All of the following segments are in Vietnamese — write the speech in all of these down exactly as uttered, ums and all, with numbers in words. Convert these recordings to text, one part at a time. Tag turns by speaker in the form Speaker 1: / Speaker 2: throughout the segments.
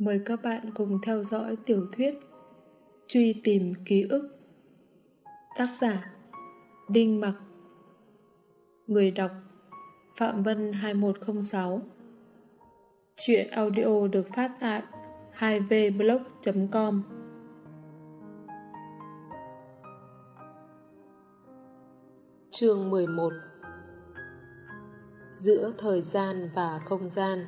Speaker 1: Mời các bạn cùng theo dõi tiểu thuyết Truy tìm ký ức. Tác giả Đinh Mặc. Người đọc Phạm Vân hai một không sáu. Truyện audio được phát tại hai v blog chấm com. Chương mười một. Giữa thời gian và không gian.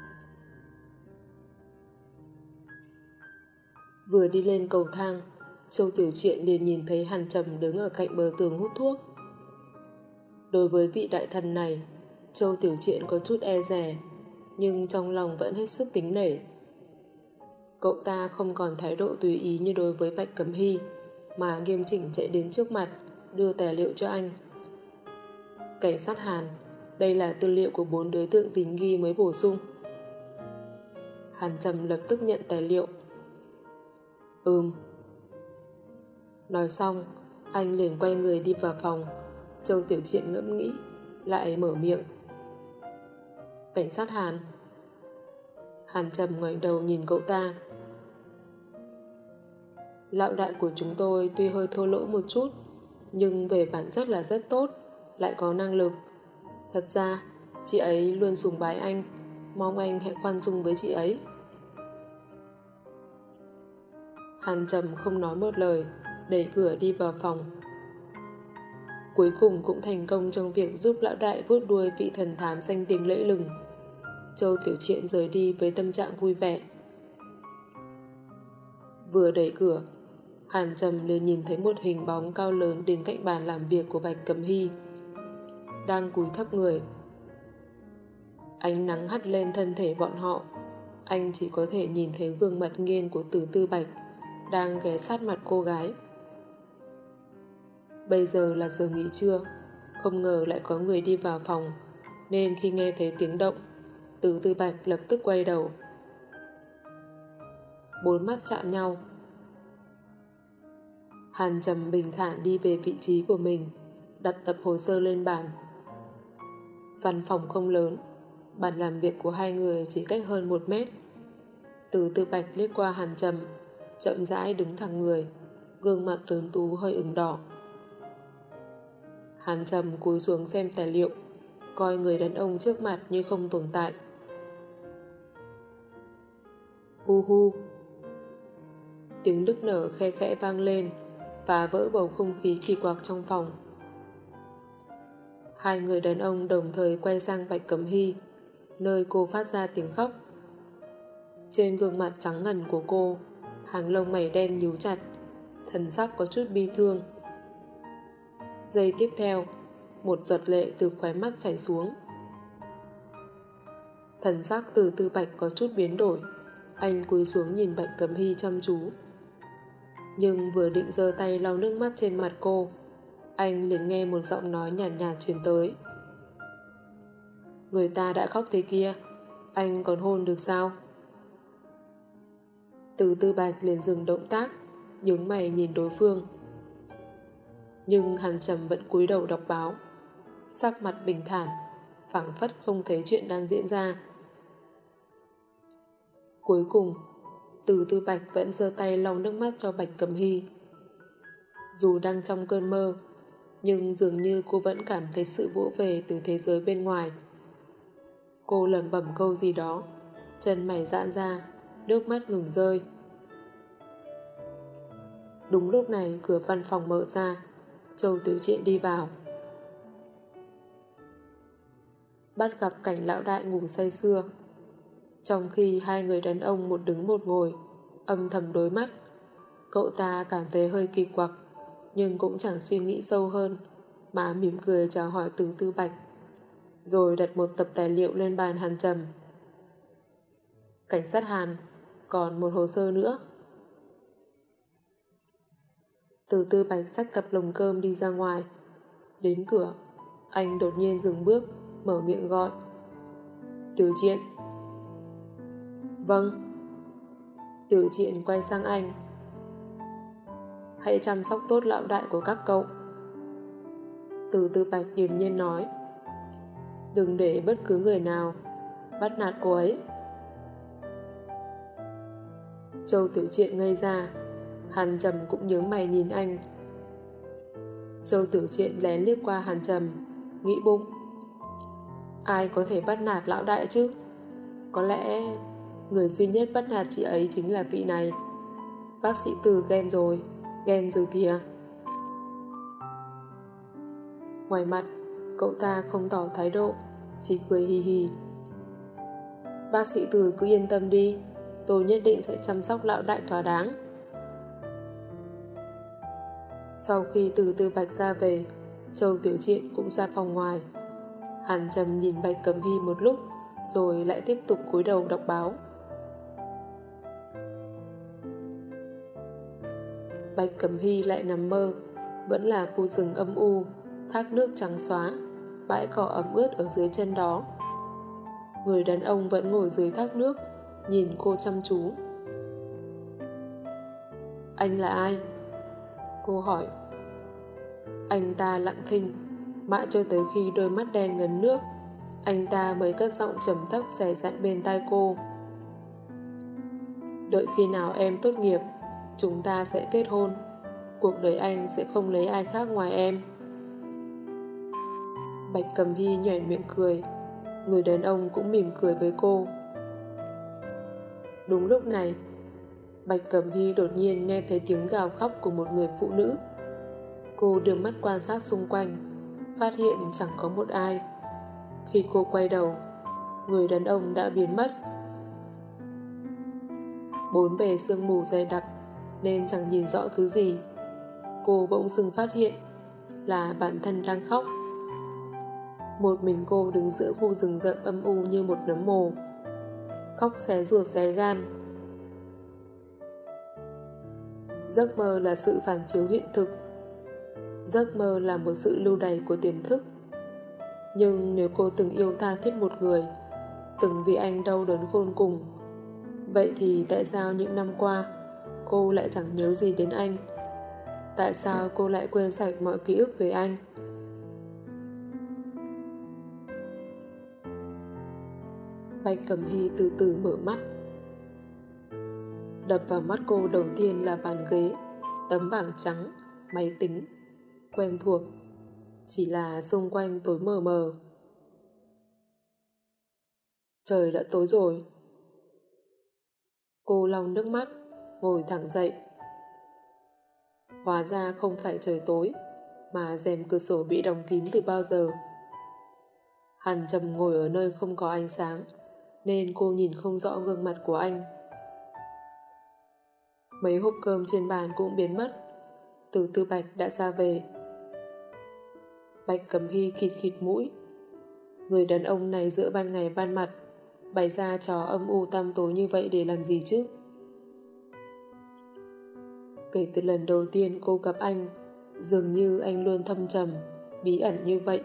Speaker 1: Vừa đi lên cầu thang, Châu Tiểu Triện liền nhìn thấy Hàn Trầm đứng ở cạnh bờ tường hút thuốc. Đối với vị đại thần này, Châu Tiểu Triện có chút e dè, nhưng trong lòng vẫn hết sức kính nể. Cậu ta không còn thái độ tùy ý như đối với Bạch Cẩm Hy, mà nghiêm chỉnh chạy đến trước mặt, đưa tài liệu cho anh. Cảnh sát Hàn, đây là tư liệu của bốn đối tượng tình nghi mới bổ sung. Hàn Trầm lập tức nhận tài liệu. Ừm. Nói xong, anh liền quay người đi vào phòng. Châu Tiểu Triện ngẫm nghĩ, lại mở miệng. Cảnh sát Hàn. Hàn Trầm ngoảnh đầu nhìn cậu ta. Lão đại của chúng tôi tuy hơi thô lỗ một chút, nhưng về bản chất là rất tốt, lại có năng lực. Thật ra, chị ấy luôn sùng bái anh, mong anh hãy khoan dung với chị ấy. Hàn Trầm không nói một lời, đẩy cửa đi vào phòng. Cuối cùng cũng thành công trong việc giúp lão đại vuốt đuôi vị thần thám danh tiếng lẫy lừng. Châu Tiểu Triện rời đi với tâm trạng vui vẻ. Vừa đẩy cửa, Hàn Trầm liền nhìn thấy một hình bóng cao lớn đến cạnh bàn làm việc của Bạch Cẩm Hy, đang cúi thấp người. Ánh nắng hắt lên thân thể bọn họ, anh chỉ có thể nhìn thấy gương mặt nghiêng của Từ Tư Bạch đang ghé sát mặt cô gái. Bây giờ là giờ nghỉ trưa, không ngờ lại có người đi vào phòng, nên khi nghe thấy tiếng động, Từ Tư Bạch lập tức quay đầu. Bốn mắt chạm nhau. Hàn Trầm bình thản đi về vị trí của mình, đặt tập hồ sơ lên bàn. Văn phòng không lớn, bàn làm việc của hai người chỉ cách hơn một mét. Từ Tư Bạch liếc qua Hàn Trầm, chậm rãi đứng thẳng người, gương mặt tuấn tú hơi ửng đỏ. Hàn Trầm cúi xuống xem tài liệu, coi người đàn ông trước mặt như không tồn tại. Hu hu. Tiếng nức nở khe khẽ vang lên, phá vỡ bầu không khí kỳ quặc trong phòng. Hai người đàn ông đồng thời quay sang Bạch Cẩm Hy, nơi cô phát ra tiếng khóc. Trên gương mặt trắng ngần của cô, hàng lông mày đen nhíu chặt, thần sắc có chút bi thương. Giây tiếp theo, một giọt lệ từ khóe mắt chảy xuống. Thần sắc Từ Tư Bạch có chút biến đổi, anh cúi xuống nhìn Bạch Cẩm Hy chăm chú. Nhưng vừa định giơ tay lau nước mắt trên mặt cô, anh liền nghe một giọng nói nhàn nhạt, nhạt truyền tới. Người ta đã khóc thế kia, anh còn hôn được sao? Từ Tư Bạch liền dừng động tác, nhướng mày nhìn đối phương. Nhưng Hàn Trầm vẫn cúi đầu đọc báo, sắc mặt bình thản, phảng phất không thấy chuyện đang diễn ra. Cuối cùng, Từ Tư Bạch vẫn giơ tay lau nước mắt cho Bạch Cẩm Hy. Dù đang trong cơn mơ, nhưng dường như cô vẫn cảm thấy sự vỗ về từ thế giới bên ngoài. Cô lẩm bẩm câu gì đó, chân mày giãn ra, nước mắt ngừng rơi. Đúng lúc này cửa văn phòng mở ra, Châu Tiểu Triện đi vào. Bắt gặp cảnh lão đại ngủ say sưa. Trong khi hai người đàn ông một đứng một ngồi, âm thầm đối mắt, cậu ta cảm thấy hơi kỳ quặc, nhưng cũng chẳng suy nghĩ sâu hơn, mà mỉm cười chào hỏi Từ Tư Bạch, rồi đặt một tập tài liệu lên bàn Hàn Trầm. Cảnh sát Hàn, còn một hồ sơ nữa. Từ Tư Bạch xách cặp lồng cơm đi ra ngoài. Đến cửa, anh đột nhiên dừng bước, mở miệng gọi. Tiểu Triện. Vâng. Tiểu Triện quay sang anh. Hãy chăm sóc tốt lão đại của các cậu. Từ Tư Bạch điềm nhiên nói. Đừng để bất cứ người nào bắt nạt cô ấy. Châu Tiểu Triện ngây ra, Hàn Trầm cũng nhướng mày nhìn anh. Châu Tiểu Triện lén liếc qua Hàn Trầm, nghĩ bụng. Ai có thể bắt nạt lão đại chứ? Có lẽ người duy nhất bắt nạt chị ấy chính là vị này. Bác sĩ Từ ghen rồi, ghen rồi kìa. Ngoài mặt, cậu ta không tỏ thái độ, chỉ cười hì hì. Bác sĩ Từ cứ yên tâm đi, tôi nhất định sẽ chăm sóc lão đại thỏa đáng. Sau khi Từ Tư Bạch ra về, Châu Tiểu Triện cũng ra phòng ngoài. Hàn Trầm nhìn Bạch Cẩm Hy một lúc, rồi lại tiếp tục cúi đầu đọc báo. Bạch Cẩm Hy lại nằm mơ, vẫn là khu rừng âm u, thác nước trắng xóa, bãi cỏ ẩm ướt ở dưới chân đó. Người đàn ông vẫn ngồi dưới thác nước, nhìn cô chăm chú. Anh là ai? Cô hỏi. Anh ta lặng thinh, mãi cho tới khi đôi mắt đen ngấn nước, anh ta mới cất giọng trầm thấp dè dặn bên tai cô. Đợi khi nào em tốt nghiệp, chúng ta sẽ kết hôn. Cuộc đời anh sẽ không lấy ai khác ngoài em. Bạch Cẩm Hy nhoẻn miệng cười. Người đàn ông cũng mỉm cười với cô. Đúng lúc này, Bạch Cẩm Hy đột nhiên nghe thấy tiếng gào khóc của một người phụ nữ. Cô đưa mắt quan sát xung quanh, phát hiện chẳng có một ai. Khi cô quay đầu, người đàn ông đã biến mất. Bốn bề sương mù dày đặc nên chẳng nhìn rõ thứ gì. Cô bỗng dưng phát hiện là bản thân đang khóc. Một mình cô đứng giữa khu rừng rậm âm u như một nấm mồ, khóc xé ruột xé gan. Giấc mơ là sự phản chiếu hiện thực. Giấc mơ là một sự lưu đày của tiềm thức. Nhưng nếu cô từng yêu tha thiết một người, từng vì anh đau đớn khôn cùng, vậy thì tại sao những năm qua cô lại chẳng nhớ gì đến anh? Tại sao cô lại quên sạch mọi ký ức về anh? Bạch Cẩm Hy từ từ mở mắt. Đập vào mắt cô đầu tiên là bàn ghế, tấm bảng trắng, máy tính, quen thuộc, chỉ là xung quanh tối mờ mờ. Trời đã tối rồi. Cô lau nước mắt, ngồi thẳng dậy. Hóa ra không phải trời tối, mà rèm cửa sổ bị đóng kín từ bao giờ. Hàn Trầm ngồi ở nơi không có ánh sáng, nên cô nhìn không rõ gương mặt của anh. Mấy hộp cơm trên bàn cũng biến mất. Từ Tư Bạch đã ra về. Bạch Cẩm Hy khịt khịt mũi. Người đàn ông này giữa ban ngày ban mặt bày ra trò âm u tăm tối như vậy để làm gì chứ? Kể từ lần đầu tiên cô gặp anh, dường như anh luôn thâm trầm, bí ẩn như vậy.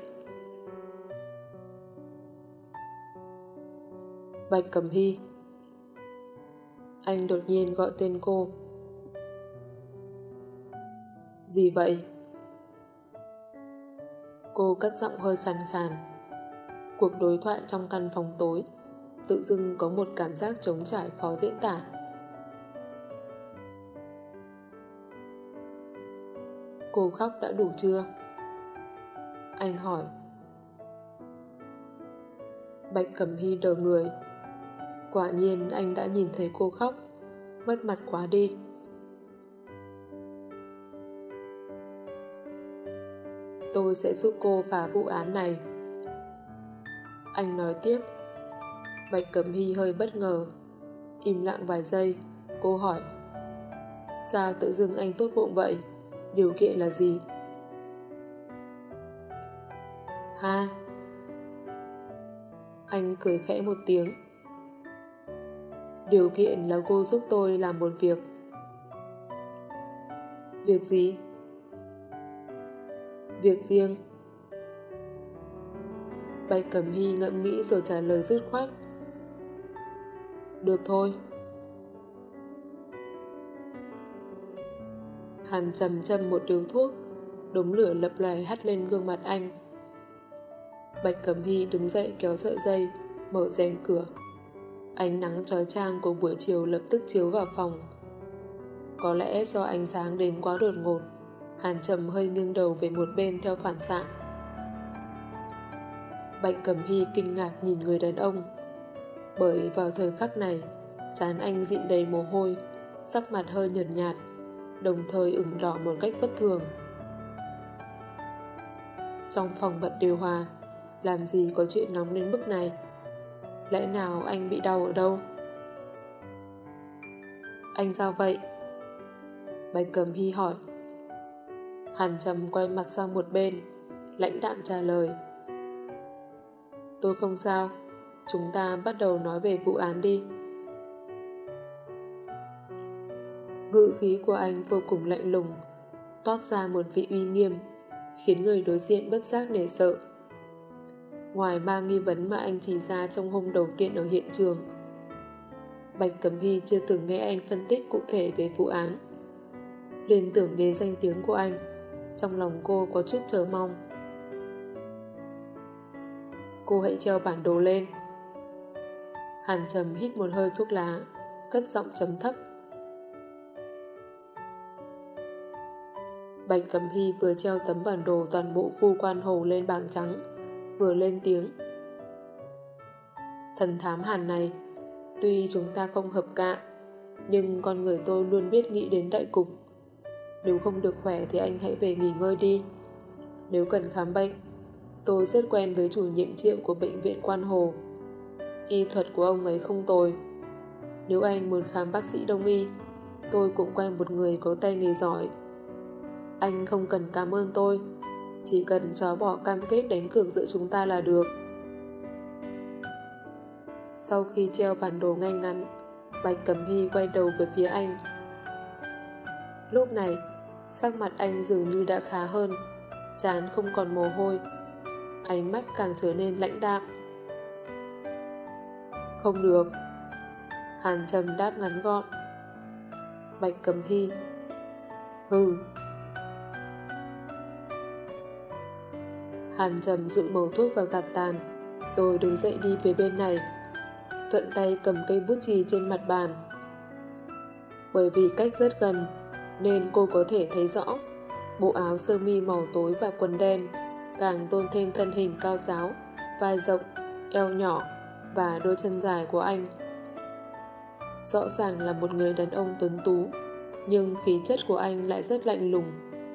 Speaker 1: Bạch Cẩm Hy. Anh đột nhiên gọi tên cô. Gì vậy? Cô cất giọng hơi khàn khàn. Cuộc đối thoại trong căn phòng tối tự dưng có một cảm giác trống trải khó diễn tả. Cô khóc đã đủ chưa? Anh hỏi. Bạch Cẩm Hy đờ người. Quả nhiên anh đã nhìn thấy cô khóc. Mất mặt quá đi. Tôi sẽ giúp cô phá vụ án này. Anh nói tiếp. Bạch Cẩm Hy hơi bất ngờ. Im lặng vài giây, cô hỏi. Sao tự dưng anh tốt bụng vậy? Điều kiện là gì? Ha? Anh cười khẽ một tiếng. Điều kiện là cô giúp tôi làm một việc. Việc gì? Việc riêng. Bạch Cẩm Hy ngẫm nghĩ rồi trả lời dứt khoát. Được thôi. Hàn Trầm châm một điếu thuốc, đống lửa lập lòe hắt lên gương mặt anh. Bạch Cẩm Hy đứng dậy kéo sợi dây, mở rèm cửa. Ánh nắng chói chang của buổi chiều lập tức chiếu vào phòng, Có lẽ do ánh sáng đến quá đột ngột, Hàn Trầm hơi nghiêng đầu về một bên theo phản xạ. Bạch Cẩm Hy kinh ngạc nhìn người đàn ông, bởi vào thời khắc này, trán anh dịn đầy mồ hôi, sắc mặt hơi nhợt nhạt, đồng thời ửng đỏ một cách bất thường. Trong phòng bật điều hòa, làm gì có chuyện nóng đến mức này? Lẽ nào anh bị đau ở đâu? Anh sao vậy? Bạch Cẩm Hy hỏi. Hàn Trầm quay mặt sang một bên, lãnh đạm trả lời. Tôi không sao, chúng ta bắt đầu nói về vụ án đi. Ngữ khí của anh vô cùng lạnh lùng, toát ra một vị uy nghiêm, khiến người đối diện bất giác nể sợ. Ngoài ba nghi vấn mà anh chỉ ra trong hôm đầu tiên ở hiện trường, Bạch Cẩm Hy chưa từng nghe anh phân tích cụ thể về vụ án. Liên tưởng đến danh tiếng của anh, trong lòng cô có chút chờ mong. Cô hãy treo bản đồ lên. Hàn Trầm hít một hơi thuốc lá, cất giọng trầm thấp. Bạch Cẩm Hy vừa treo tấm bản đồ toàn bộ khu quan hồ lên bảng trắng, vừa lên tiếng. Thần thám Hàn này, tuy chúng ta không hợp cạ, nhưng con người tôi luôn biết nghĩ đến đại cục. Nếu không được khỏe thì anh hãy về nghỉ ngơi đi. Nếu cần khám bệnh, tôi rất quen với chủ nhiệm triệu của bệnh viện Quan Hồ. Y thuật của ông ấy không tồi. Nếu anh muốn khám bác sĩ đông y, tôi cũng quen một người có tay nghề giỏi. Anh không cần cảm ơn tôi, chỉ cần xóa bỏ cam kết đánh cược giữa chúng ta là được. Sau khi treo bản đồ ngay ngắn, Bạch Cẩm Hy quay đầu về phía anh. Lúc này, sắc mặt anh dường như đã khá hơn, trán không còn mồ hôi, ánh mắt càng trở nên lãnh đạm. Không được. Hàn Trầm đáp ngắn gọn. Bạch Cẩm Hy. Hừ. Hàn Trầm dụi mẩu thuốc vào gạt tàn, rồi đứng dậy đi về bên này, thuận tay cầm cây bút chì trên mặt bàn. Bởi vì cách rất gần, nên cô có thể thấy rõ bộ áo sơ mi màu tối và quần đen càng tôn thêm thân hình cao ráo, vai rộng, eo nhỏ và đôi chân dài của anh. Rõ ràng là một người đàn ông tuấn tú, nhưng khí chất của anh lại rất lạnh lùng.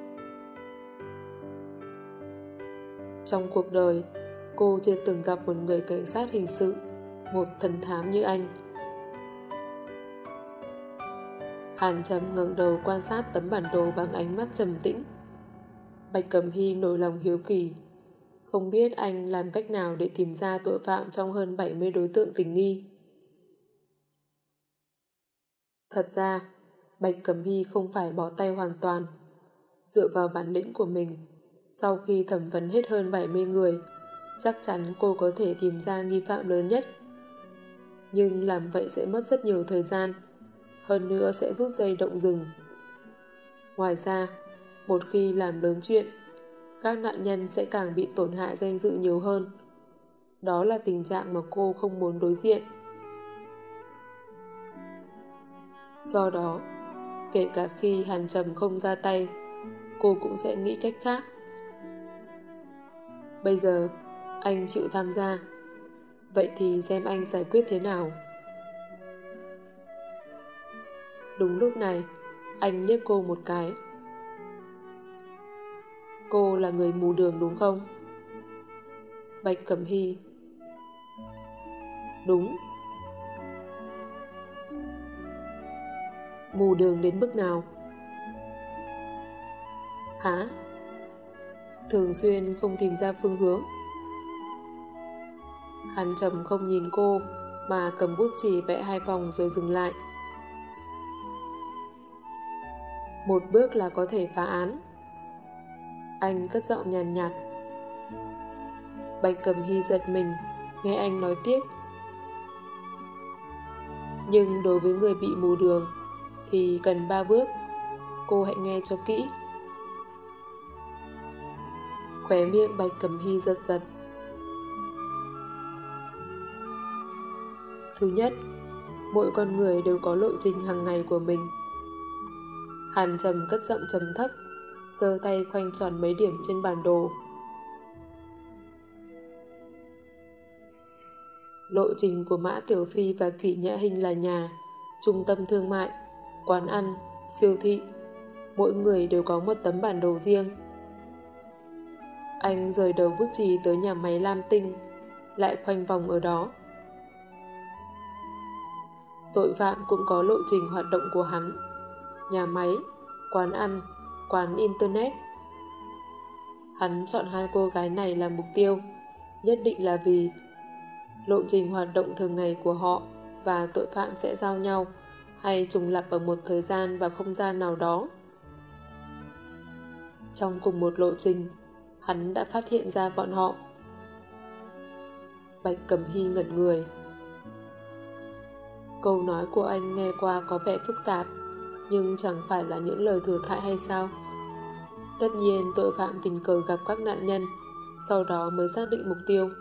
Speaker 1: Trong cuộc đời, cô chưa từng gặp một người cảnh sát hình sự, một thần thám như anh. Hàn Trầm ngẩng đầu quan sát tấm bản đồ bằng ánh mắt trầm tĩnh. Bạch Cẩm Hy nổi lòng hiếu kỳ, không biết anh làm cách nào để tìm ra tội phạm trong hơn bảy mươi đối tượng tình nghi. Thật ra, Bạch Cẩm Hy không phải bỏ tay hoàn toàn. Dựa vào bản lĩnh của mình, sau khi thẩm vấn hết hơn bảy mươi người, chắc chắn cô có thể tìm ra nghi phạm lớn nhất. Nhưng làm vậy sẽ mất rất nhiều thời gian, hơn nữa sẽ rút dây động rừng. Ngoài ra, một khi làm lớn chuyện, các nạn nhân sẽ càng bị tổn hại danh dự nhiều hơn. Đó là tình trạng mà cô không muốn đối diện. Do đó, kể cả khi Hàn Trầm không ra tay, cô cũng sẽ nghĩ cách khác. Bây giờ, anh chịu tham gia. Vậy thì xem anh giải quyết thế nào. Đúng lúc này, anh liếc cô một cái. Cô là người mù đường đúng không? Bạch Cẩm Hy. Đúng. Mù đường đến mức nào? Hả? Thường xuyên không tìm ra phương hướng. Hàn Trầm không nhìn cô mà cầm bút chì vẽ hai vòng rồi dừng lại. Một bước là có thể phá án. Anh cất giọng nhàn nhạt, nhạt. Bạch Cẩm Hy giật mình nghe anh nói tiếp. Nhưng đối với người bị mù đường thì cần ba bước. Cô hãy nghe cho kỹ. Khóe miệng Bạch Cẩm Hy giật giật. Thứ nhất, mỗi con người đều có lộ trình hàng ngày của mình. Hàn Trầm cất giọng trầm thấp, giơ tay khoanh tròn mấy điểm trên bản đồ. Lộ trình của Mã Tiểu Phi và Kỷ Nhã Hinh là nhà, trung tâm thương mại, quán ăn, siêu thị. Mỗi người đều có một tấm bản đồ riêng. Anh rời đầu bút chì tới nhà máy Lam Tinh, lại khoanh vòng ở đó. Tội phạm cũng có lộ trình hoạt động của hắn. Nhà máy, quán ăn, quán internet. Hắn chọn hai cô gái này làm mục tiêu, nhất định là vì lộ trình hoạt động thường ngày của họ và tội phạm sẽ giao nhau hay trùng lặp ở một thời gian và không gian nào đó. Trong cùng một lộ trình, hắn đã phát hiện ra bọn họ. Bạch Cẩm Hy ngẩn người. Câu nói của anh nghe qua có vẻ phức tạp, nhưng chẳng phải là những lời thừa thãi hay sao? Tất nhiên tội phạm tình cờ gặp các nạn nhân, sau đó mới xác định mục tiêu.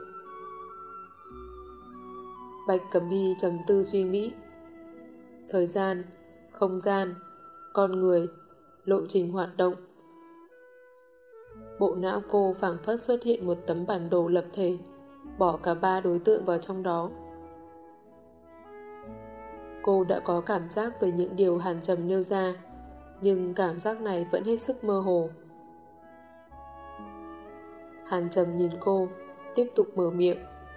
Speaker 1: Bạch Cẩm Hy trầm tư suy nghĩ. Thời gian, không gian, con người, lộ trình hoạt động. Bộ não cô phảng phất xuất hiện một tấm bản đồ lập thể, bỏ cả ba đối tượng vào trong đó. Cô đã có cảm giác về những điều Hàn Trầm nêu ra, nhưng cảm giác này vẫn hết sức mơ hồ. Hàn Trầm nhìn cô, tiếp tục mở miệng.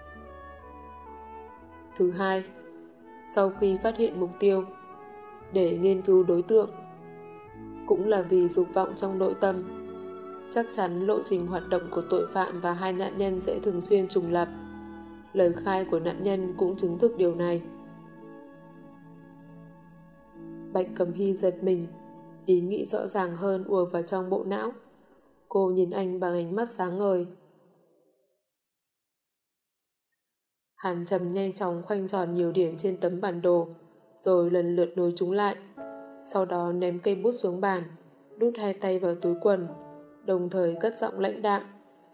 Speaker 1: Thứ hai, sau khi phát hiện mục tiêu, để nghiên cứu đối tượng, cũng là vì dục vọng trong nội tâm, chắc chắn lộ trình hoạt động của tội phạm và hai nạn nhân sẽ thường xuyên trùng lặp. Lời khai của nạn nhân cũng chứng thực điều này. Bạch Cẩm Hy giật mình, ý nghĩ rõ ràng hơn ùa vào trong bộ não. Cô nhìn anh bằng ánh mắt sáng ngời. Hàn Trầm nhanh chóng khoanh tròn nhiều điểm trên tấm bản đồ, rồi lần lượt nối chúng lại. Sau đó ném cây bút xuống bàn, đút hai tay vào túi quần, đồng thời cất giọng lãnh đạm.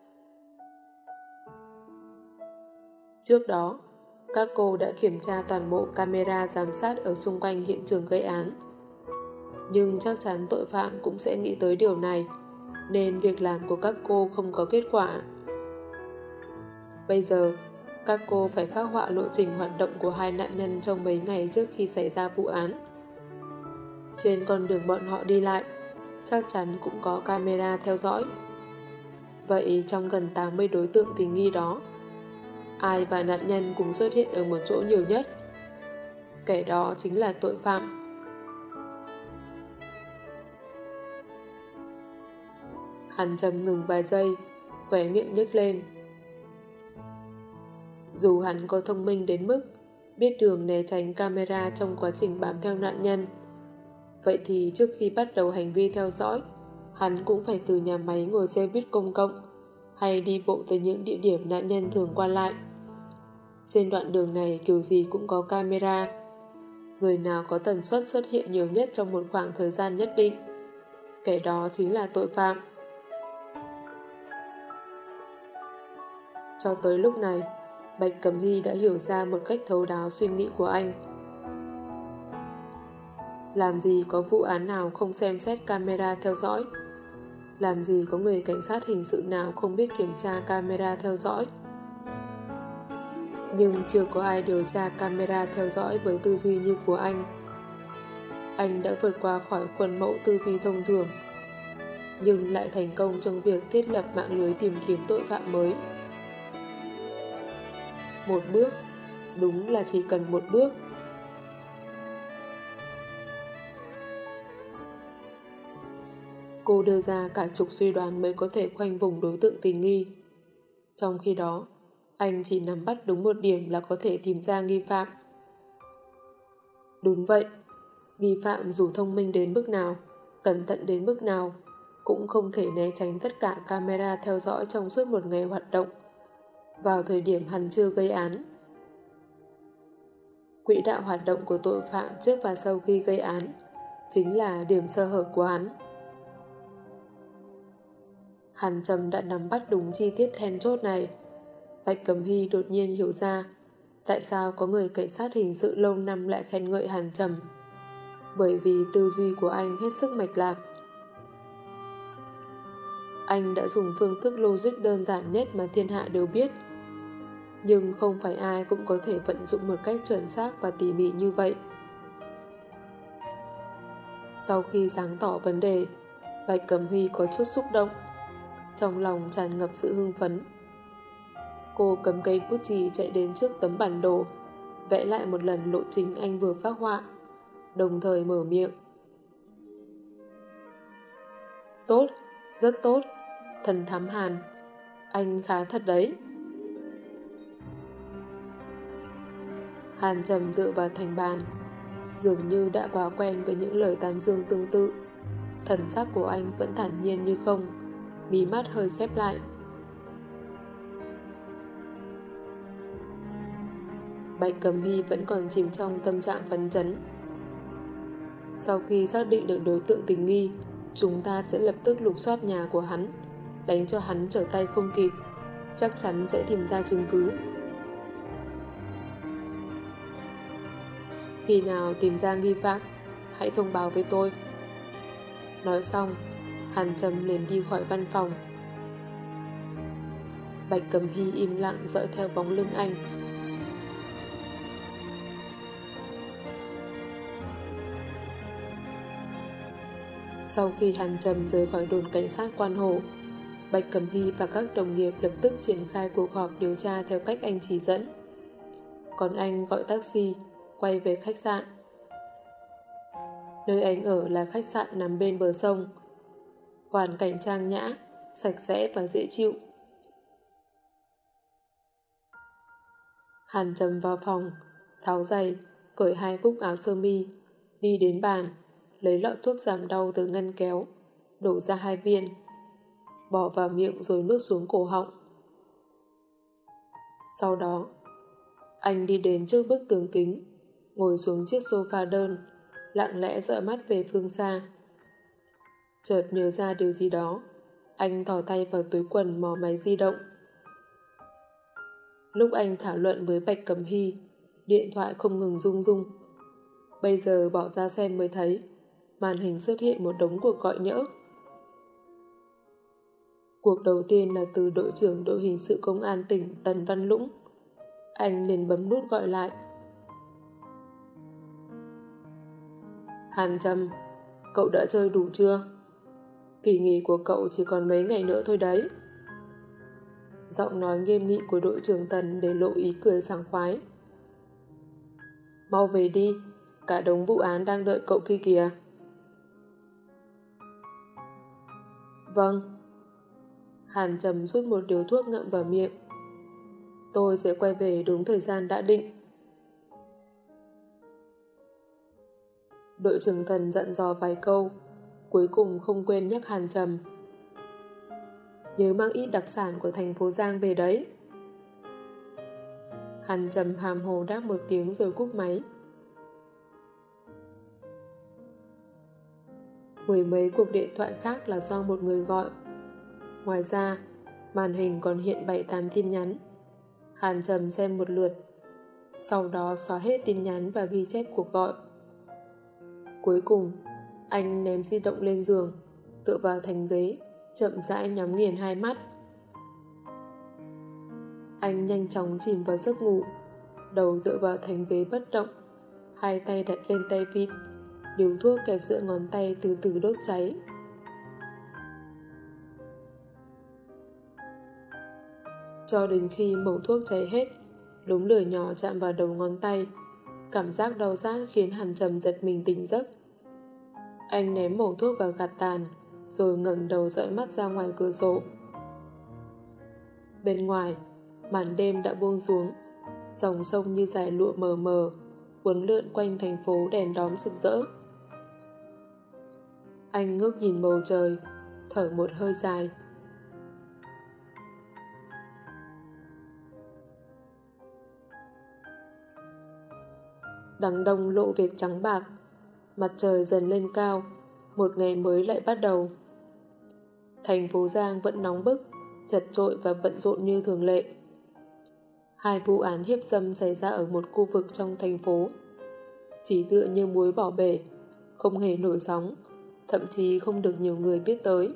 Speaker 1: Trước đó, các cô đã kiểm tra toàn bộ camera giám sát ở xung quanh hiện trường gây án. Nhưng chắc chắn tội phạm cũng sẽ nghĩ tới điều này, nên việc làm của các cô không có kết quả. Bây giờ, các cô phải phác họa lộ trình hoạt động của hai nạn nhân trong mấy ngày trước khi xảy ra vụ án. Trên con đường bọn họ đi lại, chắc chắn cũng có camera theo dõi. Vậy trong gần tám mươi đối tượng tình nghi đó, ai và nạn nhân cùng xuất hiện ở một chỗ nhiều nhất? Kẻ đó chính là tội phạm. Hàn Trầm ngừng vài giây, khóe miệng nhếch lên. Dù hắn có thông minh đến mức biết đường né tránh camera trong quá trình bám theo nạn nhân, vậy thì trước khi bắt đầu hành vi theo dõi, hắn cũng phải từ nhà máy ngồi xe buýt công cộng hay đi bộ tới những địa điểm nạn nhân thường qua lại. Trên đoạn đường này kiểu gì cũng có camera. Người nào có tần suất xuất hiện nhiều nhất trong một khoảng thời gian nhất định, kẻ đó chính là tội phạm. Cho tới lúc này, Bạch Cẩm Hy đã hiểu ra một cách thấu đáo suy nghĩ của anh. Làm gì có vụ án nào không xem xét camera theo dõi? Làm gì có người cảnh sát hình sự nào không biết kiểm tra camera theo dõi? Nhưng chưa có ai điều tra camera theo dõi với tư duy như của anh. Anh đã vượt qua khỏi khuôn mẫu tư duy thông thường, nhưng lại thành công trong việc thiết lập mạng lưới tìm kiếm tội phạm mới. Một bước, đúng là chỉ cần một bước. Cô đưa ra cả chục suy đoán mới có thể khoanh vùng đối tượng tình nghi. Trong khi đó, anh chỉ nắm bắt đúng một điểm là có thể tìm ra nghi phạm. Đúng vậy, nghi phạm dù thông minh đến mức nào, cẩn thận đến mức nào, cũng không thể né tránh tất cả camera theo dõi trong suốt một ngày hoạt động, vào thời điểm hắn chưa gây án. Quỹ đạo hoạt động của tội phạm trước và sau khi gây án chính là điểm sơ hở của hắn. Hàn Trầm đã nắm bắt đúng chi tiết then chốt này. Bạch Cẩm Hy đột nhiên hiểu ra tại sao có người cảnh sát hình sự lâu năm lại khen ngợi Hàn Trầm. bởi vì tư duy của anh hết sức mạch lạc. Anh đã dùng phương thức logic đơn giản nhất mà thiên hạ đều biết, nhưng không phải ai cũng có thể vận dụng một cách chuẩn xác và tỉ mỉ như vậy. Sau khi sáng tỏ vấn đề, Bạch Cẩm Hy có chút xúc động, trong lòng tràn ngập sự hưng phấn. Cô cầm cây bút chì chạy đến trước tấm bản đồ, vẽ lại một lần lộ trình anh vừa phác họa, đồng thời mở miệng. Tốt, rất tốt, thần thám Hàn, anh khá thật đấy. Hàn Trầm tựa vào thành bàn, dường như đã quá quen với những lời tán dương tương tự. Thần sắc của anh vẫn thản nhiên như không, mí mắt hơi khép lại. Bạch Cẩm Hy vẫn còn chìm trong tâm trạng phấn chấn. Sau khi xác định được đối tượng tình nghi, chúng ta sẽ lập tức lục soát nhà của hắn, đánh cho hắn trở tay không kịp, chắc chắn sẽ tìm ra chứng cứ. Khi nào tìm ra nghi phạm, hãy thông báo với tôi. Nói xong, Hàn Trầm liền đi khỏi văn phòng. Bạch Cẩm Hy im lặng dõi theo bóng lưng anh. Sau khi Hàn Trầm rời khỏi đồn cảnh sát Quan Hồ, Bạch Cẩm Hy và các đồng nghiệp lập tức triển khai cuộc họp điều tra theo cách anh chỉ dẫn. Còn anh gọi taxi, quay về khách sạn. Nơi anh ở là khách sạn nằm bên bờ sông. Hoàn cảnh trang nhã, sạch sẽ và dễ chịu. Hàn Trầm vào phòng, tháo giày, cởi hai cúc áo sơ mi, đi đến bàn, lấy lọ thuốc giảm đau từ ngăn kéo, đổ ra hai viên, bỏ vào miệng rồi nuốt xuống cổ họng. Sau đó, anh đi đến trước bức tường kính, ngồi xuống chiếc sofa đơn, lặng lẽ dõi mắt về phương xa. Chợt nhớ ra điều gì đó, anh thò tay vào túi quần mò máy di động. Lúc anh thảo luận với Bạch Cẩm Hy, điện thoại không ngừng rung rung. Bây giờ bỏ ra xem mới thấy, màn hình xuất hiện một đống cuộc gọi nhỡ. Cuộc đầu tiên là từ đội trưởng đội hình sự công an tỉnh Tần Văn Lũng. Anh liền bấm nút gọi lại. Hàn Trầm, cậu đã chơi đủ chưa? Kỳ nghỉ của cậu chỉ còn mấy ngày nữa thôi đấy. Giọng nói nghiêm nghị của đội trưởng Tần để lộ ý cười sảng khoái. Mau về đi, cả đống vụ án đang đợi cậu kia kìa. Vâng. Hàn Trầm rút một điếu thuốc ngậm vào miệng. Tôi sẽ quay về đúng thời gian đã định. Đội trưởng Tần dặn dò vài câu, cuối cùng không quên nhắc Hàn Trầm. Nhớ mang ít đặc sản của thành phố Giang về đấy. Hàn Trầm hàm hồ đáp một tiếng rồi cúp máy. Mười mấy cuộc điện thoại khác là do một người gọi. Ngoài ra, màn hình còn hiện bảy tám tin nhắn. Hàn Trầm xem một lượt, sau đó xóa hết tin nhắn và ghi chép cuộc gọi. Cuối cùng, anh ném di động lên giường, tựa vào thành ghế, chậm rãi nhắm nghiền hai mắt. Anh nhanh chóng chìm vào giấc ngủ, đầu tựa vào thành ghế bất động, hai tay đặt lên tay vịn, điếu thuốc kẹp giữa ngón tay từ từ đốt cháy. Cho đến khi mẩu thuốc cháy hết, đống lửa nhỏ chạm vào đầu ngón tay, cảm giác đau rát khiến Hàn Trầm giật mình tỉnh giấc. Anh ném mẩu thuốc vào gạt tàn, rồi ngẩng đầu dõi mắt ra ngoài cửa sổ. Bên ngoài, màn đêm đã buông xuống, dòng sông như dải lụa mờ mờ, uốn lượn quanh thành phố đèn đóm rực rỡ. Anh ngước nhìn bầu trời, thở một hơi dài. Đằng đông lộ việc trắng bạc, mặt trời dần lên cao, một ngày mới lại bắt đầu. Thành phố Giang vẫn nóng bức, chật chội và bận rộn như thường lệ. Hai vụ án hiếp dâm xảy ra ở một khu vực trong thành phố. Chỉ tựa như muối bỏ bể, không hề nổi sóng, thậm chí không được nhiều người biết tới.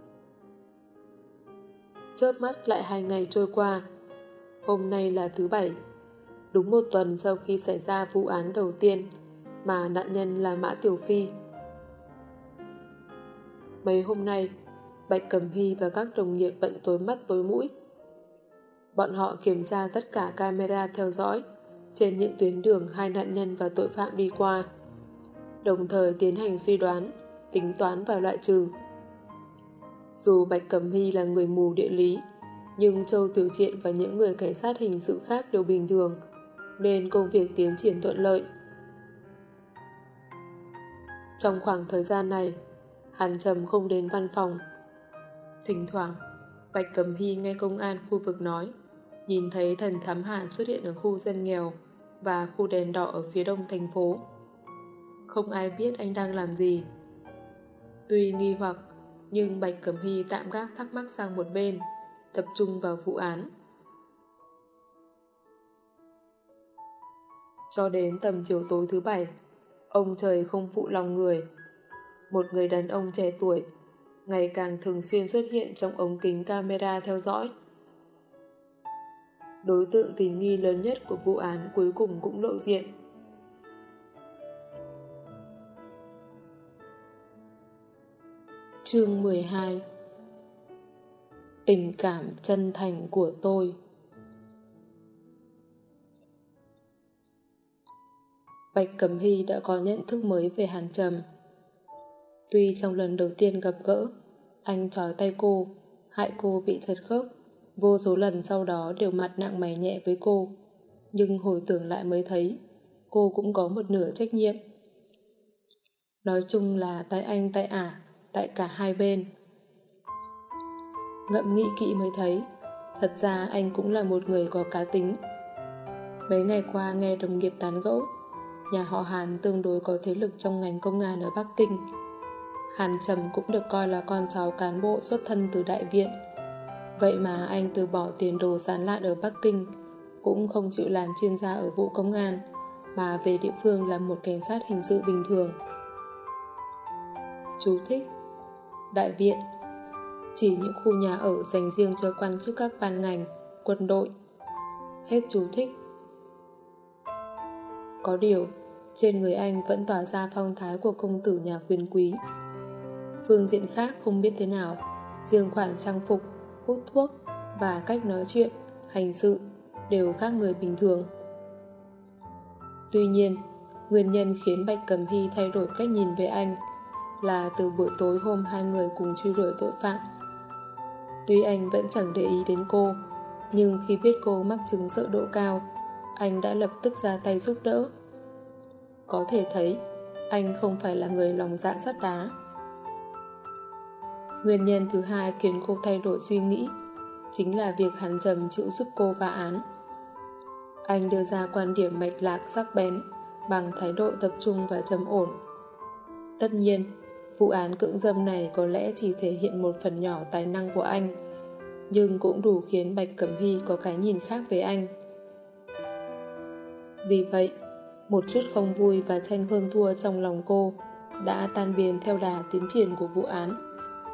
Speaker 1: Chớp mắt lại hai ngày trôi qua. Hôm nay là thứ Bảy, đúng một tuần sau khi xảy ra vụ án đầu tiên mà nạn nhân là Mã Tiểu Phi. Mấy hôm nay, Bạch Cẩm Hy và các đồng nghiệp bận tối mắt tối mũi. Bọn họ kiểm tra tất cả camera theo dõi trên những tuyến đường hai nạn nhân và tội phạm đi qua, đồng thời tiến hành suy đoán, tính toán và loại trừ. Dù Bạch Cẩm Hy là người mù địa lý, nhưng Châu Tiểu Triện và những người cảnh sát hình sự khác đều bình thường, nên công việc tiến triển thuận lợi. Trong khoảng thời gian này, Hàn Trầm không đến văn phòng. Thỉnh thoảng, Bạch Cẩm Hy nghe công an khu vực nói, nhìn thấy thần thám Hàn xuất hiện ở khu dân nghèo và khu đèn đỏ ở phía đông thành phố. Không ai biết anh đang làm gì. Tuy nghi hoặc, nhưng Bạch Cẩm Hy tạm gác thắc mắc sang một bên, tập trung vào vụ án. Cho đến tầm chiều tối thứ Bảy, ông trời không phụ lòng người. Một người đàn ông trẻ tuổi ngày càng thường xuyên xuất hiện trong ống kính camera theo dõi. Đối tượng tình nghi lớn nhất của vụ án cuối cùng cũng lộ diện. Chương mười hai. Tình cảm chân thành của tôi. Bạch Cẩm Hy đã có nhận thức mới về Hàn Trầm. Tuy trong lần đầu tiên gặp gỡ, anh trói tay cô, hại cô bị trật khớp, vô số lần sau đó đều mặt nặng mày nhẹ với cô, nhưng hồi tưởng lại mới thấy cô cũng có một nửa trách nhiệm. Nói chung là tại anh tại ả, tại cả hai bên. Ngẫm nghĩ kỹ mới thấy, thật ra anh cũng là một người có cá tính. Mấy ngày qua nghe đồng nghiệp tán gẫu, nhà họ Hàn tương đối có thế lực trong ngành công an ở Bắc Kinh. Hàn Trầm cũng được coi là con cháu cán bộ xuất thân từ đại viện. Vậy mà anh từ bỏ tiền đồ sáng lạn ở Bắc Kinh, cũng không chịu làm chuyên gia ở Bộ Công an, mà về địa phương làm một cảnh sát hình sự bình thường. Chú thích: đại viện chỉ những khu nhà ở dành riêng cho quan chức các ban ngành, quân đội. Hết chú thích. Có điều, trên người anh vẫn tỏa ra phong thái của công tử nhà quyền quý. Phương diện khác không biết thế nào, riêng khoản trang phục, hút thuốc và cách nói chuyện, hành sự đều khác người bình thường. Tuy nhiên, nguyên nhân khiến Bạch Cẩm Hy thay đổi cách nhìn về anh là từ buổi tối hôm hai người cùng truy đuổi tội phạm. Tuy anh vẫn chẳng để ý đến cô, nhưng khi biết cô mắc chứng sợ độ cao, anh đã lập tức ra tay giúp đỡ. Có thể thấy, anh không phải là người lòng dạ sắt đá. Nguyên nhân thứ hai khiến cô thay đổi suy nghĩ chính là việc Hàn Trầm chịu giúp cô phá án. Anh đưa ra quan điểm mạch lạc sắc bén bằng thái độ tập trung và trầm ổn. Tất nhiên, vụ án cưỡng dâm này có lẽ chỉ thể hiện một phần nhỏ tài năng của anh, nhưng cũng đủ khiến Bạch Cẩm Hy có cái nhìn khác về anh. Vì vậy, một chút không vui và tranh hơn thua trong lòng cô đã tan biến theo đà tiến triển của vụ án.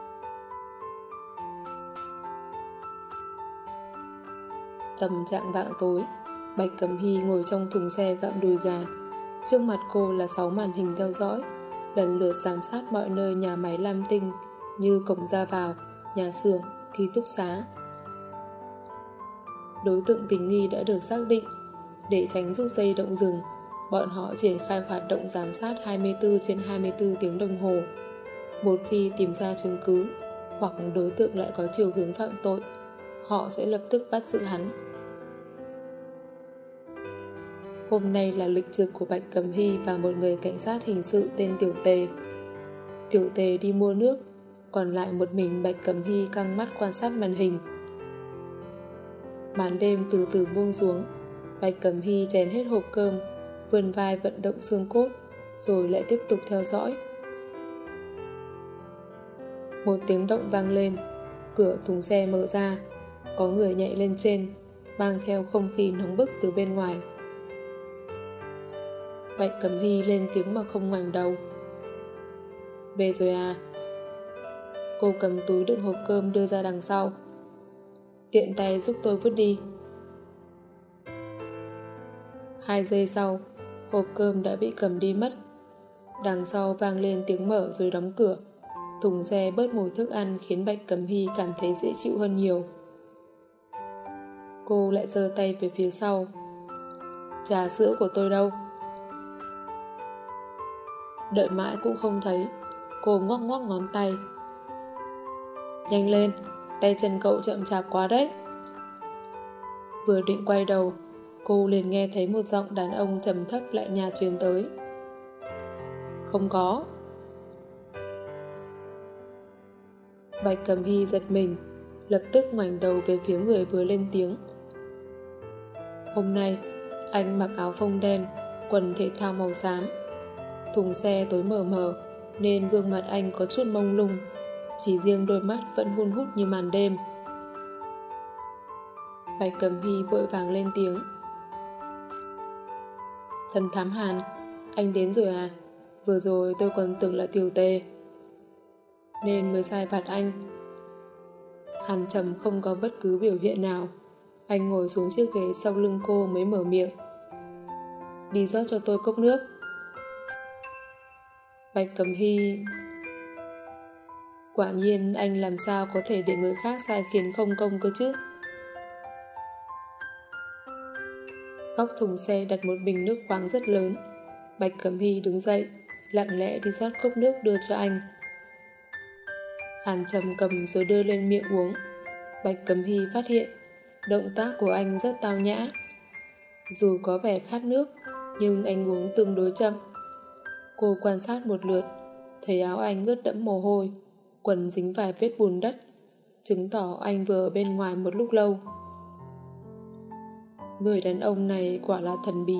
Speaker 1: Tầm trạng vạng tối, Bạch Cẩm Hy ngồi trong thùng xe gặm đùi gà. Trước mặt cô là sáu màn hình theo dõi, lần lượt giám sát mọi nơi nhà máy Lam Tinh, như cổng ra vào, nhà xưởng, ký túc xá. Đối tượng tình nghi đã được xác định. Để tránh rút dây động rừng, bọn họ triển khai hoạt động giám sát hai mươi tư trên hai mươi tư tiếng đồng hồ. Một khi tìm ra chứng cứ hoặc đối tượng lại có chiều hướng phạm tội, họ sẽ lập tức bắt giữ hắn. Hôm nay là lịch trực của Bạch Cẩm Hy và một người cảnh sát hình sự tên Tiểu Tề. Tiểu Tề đi mua nước, còn lại một mình Bạch Cẩm Hy căng mắt quan sát màn hình. Màn đêm từ từ buông xuống, Bạch Cẩm Hy chén hết hộp cơm, vươn vai vận động xương cốt, rồi lại tiếp tục theo dõi. Một tiếng động vang lên, cửa thùng xe mở ra, có người nhảy lên trên, mang theo không khí nóng bức từ bên ngoài. Bạch Cẩm Hy lên tiếng mà không ngoảnh đầu. Về rồi à? Cô cầm túi đựng hộp cơm đưa ra đằng sau. Tiện tay giúp tôi vứt đi. Hai giây sau, hộp cơm đã bị cầm đi mất. Đằng sau vang lên tiếng mở rồi đóng cửa. Thùng xe bớt mùi thức ăn khiến Bạch Cẩm Hy cảm thấy dễ chịu hơn nhiều. Cô lại giơ tay về phía sau. Trà sữa của tôi đâu? Đợi mãi cũng không thấy. Cô ngoắc ngoắc ngón tay. Nhanh lên, tay chân cậu chậm chạp quá đấy. Vừa định quay đầu, cô liền nghe thấy một giọng đàn ông trầm thấp lại nhạt truyền tới. Không có. Bạch Cẩm Hy giật mình, lập tức ngoảnh đầu về phía người vừa lên tiếng. Hôm nay, anh mặc áo phông đen, quần thể thao màu xám. Thùng xe tối mờ mờ, nên gương mặt anh có chút mông lung, chỉ riêng đôi mắt vẫn hun hút như màn đêm. Bạch Cẩm Hy vội vàng lên tiếng. Thần thám Hàn, anh đến rồi à? Vừa rồi tôi còn tưởng là tiểu tề, nên mới sai vặt anh. Hàn Trầm không có bất cứ biểu hiện nào. Anh ngồi xuống chiếc ghế sau lưng cô mới mở miệng. Đi rót cho tôi cốc nước. Bạch Cẩm Hy... Quả nhiên anh làm sao có thể để người khác sai khiến không công cơ chứ? Góc thùng xe đặt một bình nước khoáng rất lớn. Bạch Cẩm Hy đứng dậy, lặng lẽ đi rót cốc nước đưa cho anh. Hàn Trầm cầm rồi đưa lên miệng uống. Bạch Cẩm Hy phát hiện động tác của anh rất tao nhã. Dù có vẻ khát nước, nhưng anh uống tương đối chậm. Cô quan sát một lượt, thấy áo anh ướt đẫm mồ hôi, quần dính vài vết bùn đất, chứng tỏ anh vừa ở bên ngoài một lúc lâu. Người đàn ông này quả là thần bí.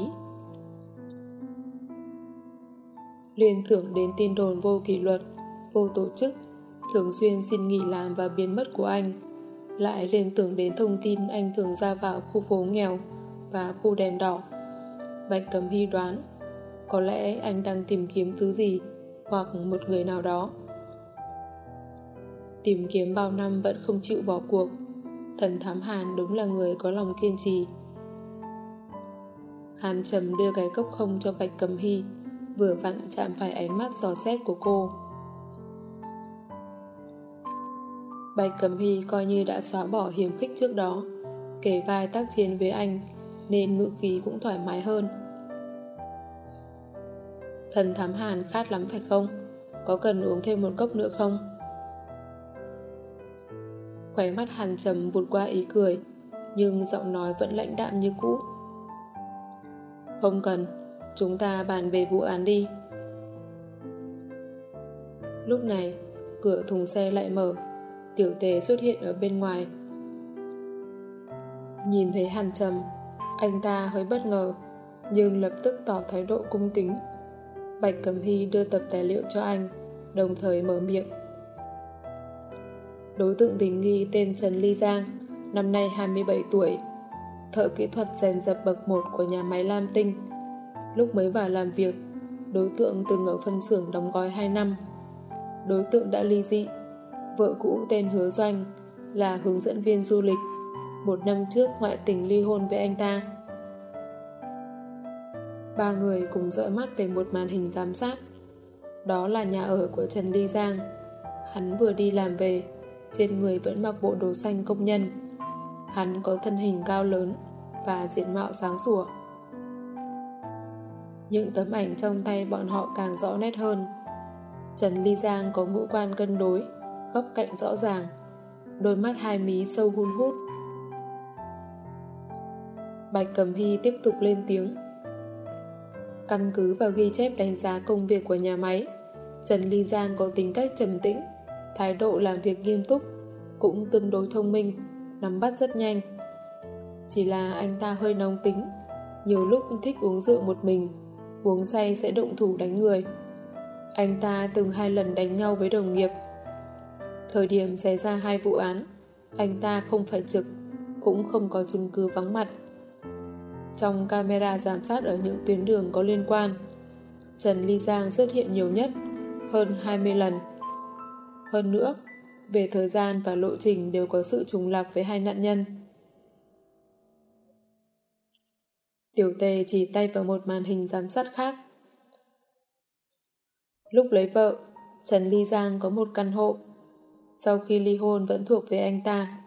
Speaker 1: Liên tưởng đến tin đồn vô kỷ luật, vô tổ chức, thường xuyên xin nghỉ làm và biến mất của anh, lại liên tưởng đến thông tin anh thường ra vào khu phố nghèo và khu đèn đỏ. Bạch Cẩm Hy đoán có lẽ anh đang tìm kiếm thứ gì hoặc một người nào đó. Tìm kiếm bao năm vẫn không chịu bỏ cuộc. Thần thám Hàn đúng là người có lòng kiên trì. Hàn Trầm đưa cái cốc không cho Bạch Cẩm Hy, vừa vặn chạm phải ánh mắt dò xét của cô. Bạch Cẩm Hy coi như đã xóa bỏ hiềm khích trước đó, kể vai tác chiến với anh, nên ngữ khí cũng thoải mái hơn. Thần thám Hàn khát lắm phải không? Có cần uống thêm một cốc nữa không? Khóe mắt Hàn Trầm vụt qua ý cười, nhưng giọng nói vẫn lãnh đạm như cũ. Không cần, chúng ta bàn về vụ án đi. Lúc này, cửa thùng xe lại mở, tiểu tề xuất hiện ở bên ngoài. Nhìn thấy Hàn Trầm, anh ta hơi bất ngờ, nhưng lập tức tỏ thái độ cung kính. Bạch Cẩm Hy đưa tập tài liệu cho anh, đồng thời mở miệng. Đối tượng tình nghi tên Trần Ly Giang, năm nay hai mươi bảy tuổi, thợ kỹ thuật rèn dập bậc một của nhà máy Lam Tinh. Lúc mới vào làm việc, đối tượng từng ở phân xưởng đóng gói hai năm. Đối tượng đã ly dị. Vợ cũ tên Hứa Doanh là hướng dẫn viên du lịch. Một năm trước ngoại tình ly hôn với anh ta. Ba người cùng dõi mắt về một màn hình giám sát. Đó là nhà ở của Trần Ly Giang. Hắn vừa đi làm về, trên người vẫn mặc bộ đồ xanh công nhân. Hắn có thân hình cao lớn và diện mạo sáng sủa. Những tấm ảnh trong tay bọn họ càng rõ nét hơn. Trần Ly Giang có ngũ quan cân đối, góc cạnh rõ ràng, đôi mắt hai mí sâu hun hút. Bạch Cẩm Hy tiếp tục lên tiếng. Căn cứ vào ghi chép đánh giá công việc của nhà máy, Trần Ly Giang có tính cách trầm tĩnh, thái độ làm việc nghiêm túc, cũng tương đối thông minh, nắm bắt rất nhanh. Chỉ là anh ta hơi nóng tính, nhiều lúc thích uống rượu một mình, uống say sẽ động thủ đánh người. Anh ta từng hai lần đánh nhau với đồng nghiệp. Thời điểm xảy ra hai vụ án, anh ta không phải trực, cũng không có chứng cứ vắng mặt. Trong camera giám sát ở những tuyến đường có liên quan, Trần Ly Giang xuất hiện nhiều nhất, hơn hai mươi lần. Hơn nữa, về thời gian và lộ trình đều có sự trùng lặp với hai nạn nhân. Tiểu Tề chỉ tay vào một màn hình giám sát khác. Lúc lấy vợ, Trần Ly Giang có một căn hộ. Sau khi ly hôn vẫn thuộc về anh ta.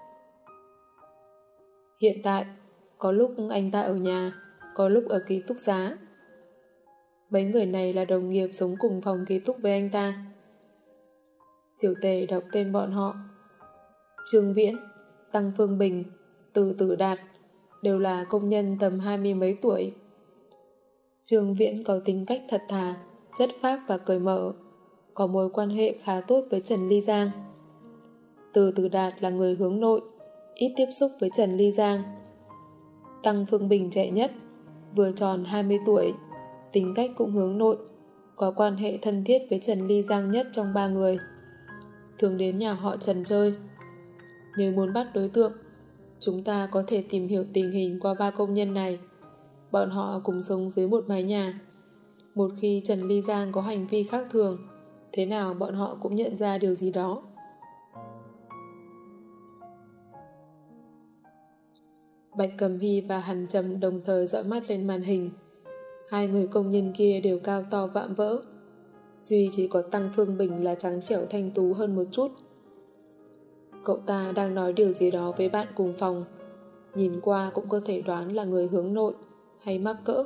Speaker 1: Hiện tại, có lúc anh ta ở nhà, có lúc ở ký túc xá. Mấy người này là đồng nghiệp sống cùng phòng ký túc với anh ta. Tiểu Tề đọc tên bọn họ. Trương Viễn, Tăng Phương Bình, Từ Tử Đạt đều là công nhân tầm hai mươi mấy tuổi. Trương Viễn có tính cách thật thà, chất phác và cởi mở, có mối quan hệ khá tốt với Trần Ly Giang. Từ Tử Đạt là người hướng nội, ít tiếp xúc với Trần Ly Giang. Tăng Phương Bình trẻ nhất, vừa tròn hai mươi tuổi, tính cách cũng hướng nội, có quan hệ thân thiết với Trần Ly Giang nhất trong ba người. Thường đến nhà họ Trần chơi. Nếu muốn bắt đối tượng, chúng ta có thể tìm hiểu tình hình qua ba công nhân này. Bọn họ cùng sống dưới một mái nhà. Một khi Trần Ly Giang có hành vi khác thường, thế nào bọn họ cũng nhận ra điều gì đó. Bạch Cẩm Hy và Hàn Trầm đồng thời dõi mắt lên màn hình. Hai người công nhân kia đều cao to vạm vỡ. Duy chỉ có Tăng Phương Bình là trắng trẻo thanh tú hơn một chút. Cậu ta đang nói điều gì đó với bạn cùng phòng. Nhìn qua cũng có thể đoán là người hướng nội hay mắc cỡ.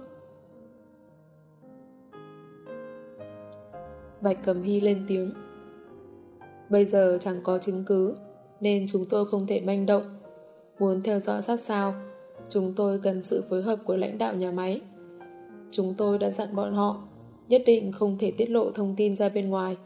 Speaker 1: Bạch Cẩm Hy lên tiếng. Bây giờ chẳng có chứng cứ, nên chúng tôi không thể manh động. Muốn theo dõi sát sao, chúng tôi cần sự phối hợp của lãnh đạo nhà máy. Chúng tôi đã dặn bọn họ nhất định không thể tiết lộ thông tin ra bên ngoài.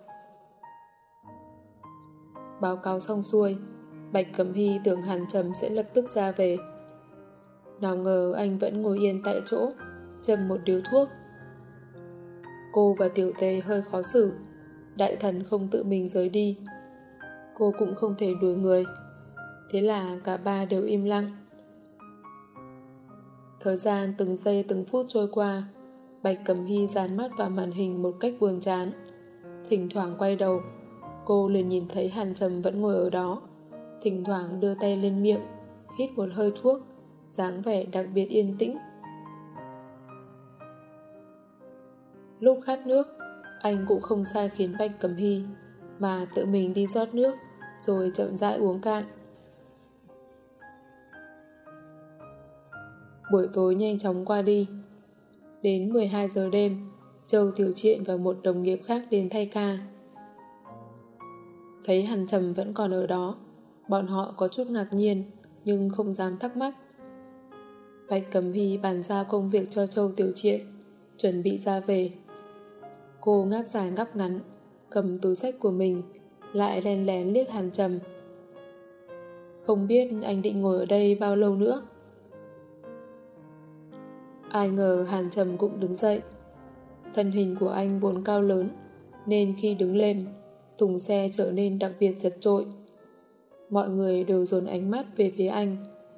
Speaker 1: Báo cáo xong xuôi, Bạch Cẩm Hy tưởng Hàn Trầm sẽ lập tức ra về. Nào ngờ anh vẫn ngồi yên tại chỗ, châm một điếu thuốc. Cô và Tiểu Tề hơi khó xử. Đại thần không tự mình rời đi. Cô cũng không thể đuổi người. Thế là cả ba đều im lặng. Thời gian từng giây từng phút trôi qua. Bạch Cẩm Hy dán mắt vào màn hình một cách buồn chán. Thỉnh thoảng quay đầu, cô liền nhìn thấy Hàn Trầm vẫn ngồi ở đó. Thỉnh thoảng đưa tay lên miệng, hít một hơi thuốc, dáng vẻ đặc biệt yên tĩnh. Lúc khát nước, anh cũng không sai khiến Bạch Cẩm Hy, mà tự mình đi rót nước, rồi chậm rãi uống cạn. Buổi tối nhanh chóng qua đi. Đến mười hai giờ đêm, Châu Tiểu Triện và một đồng nghiệp khác đến thay ca. Thấy Hàn Trầm vẫn còn ở đó, bọn họ có chút ngạc nhiên, nhưng không dám thắc mắc. Bạch Cẩm Hy bàn giao công việc cho Châu Tiểu Triện, chuẩn bị ra về. Cô ngáp dài ngáp ngắn, cầm túi xách của mình, lại len lén liếc Hàn Trầm. Không biết anh định ngồi ở đây bao lâu nữa. Ai ngờ Hàn Trầm cũng đứng dậy. Thân hình của anh vốn cao lớn, nên khi đứng lên, thùng xe trở nên đặc biệt chật chội. Mọi người đều dồn ánh mắt về phía anh.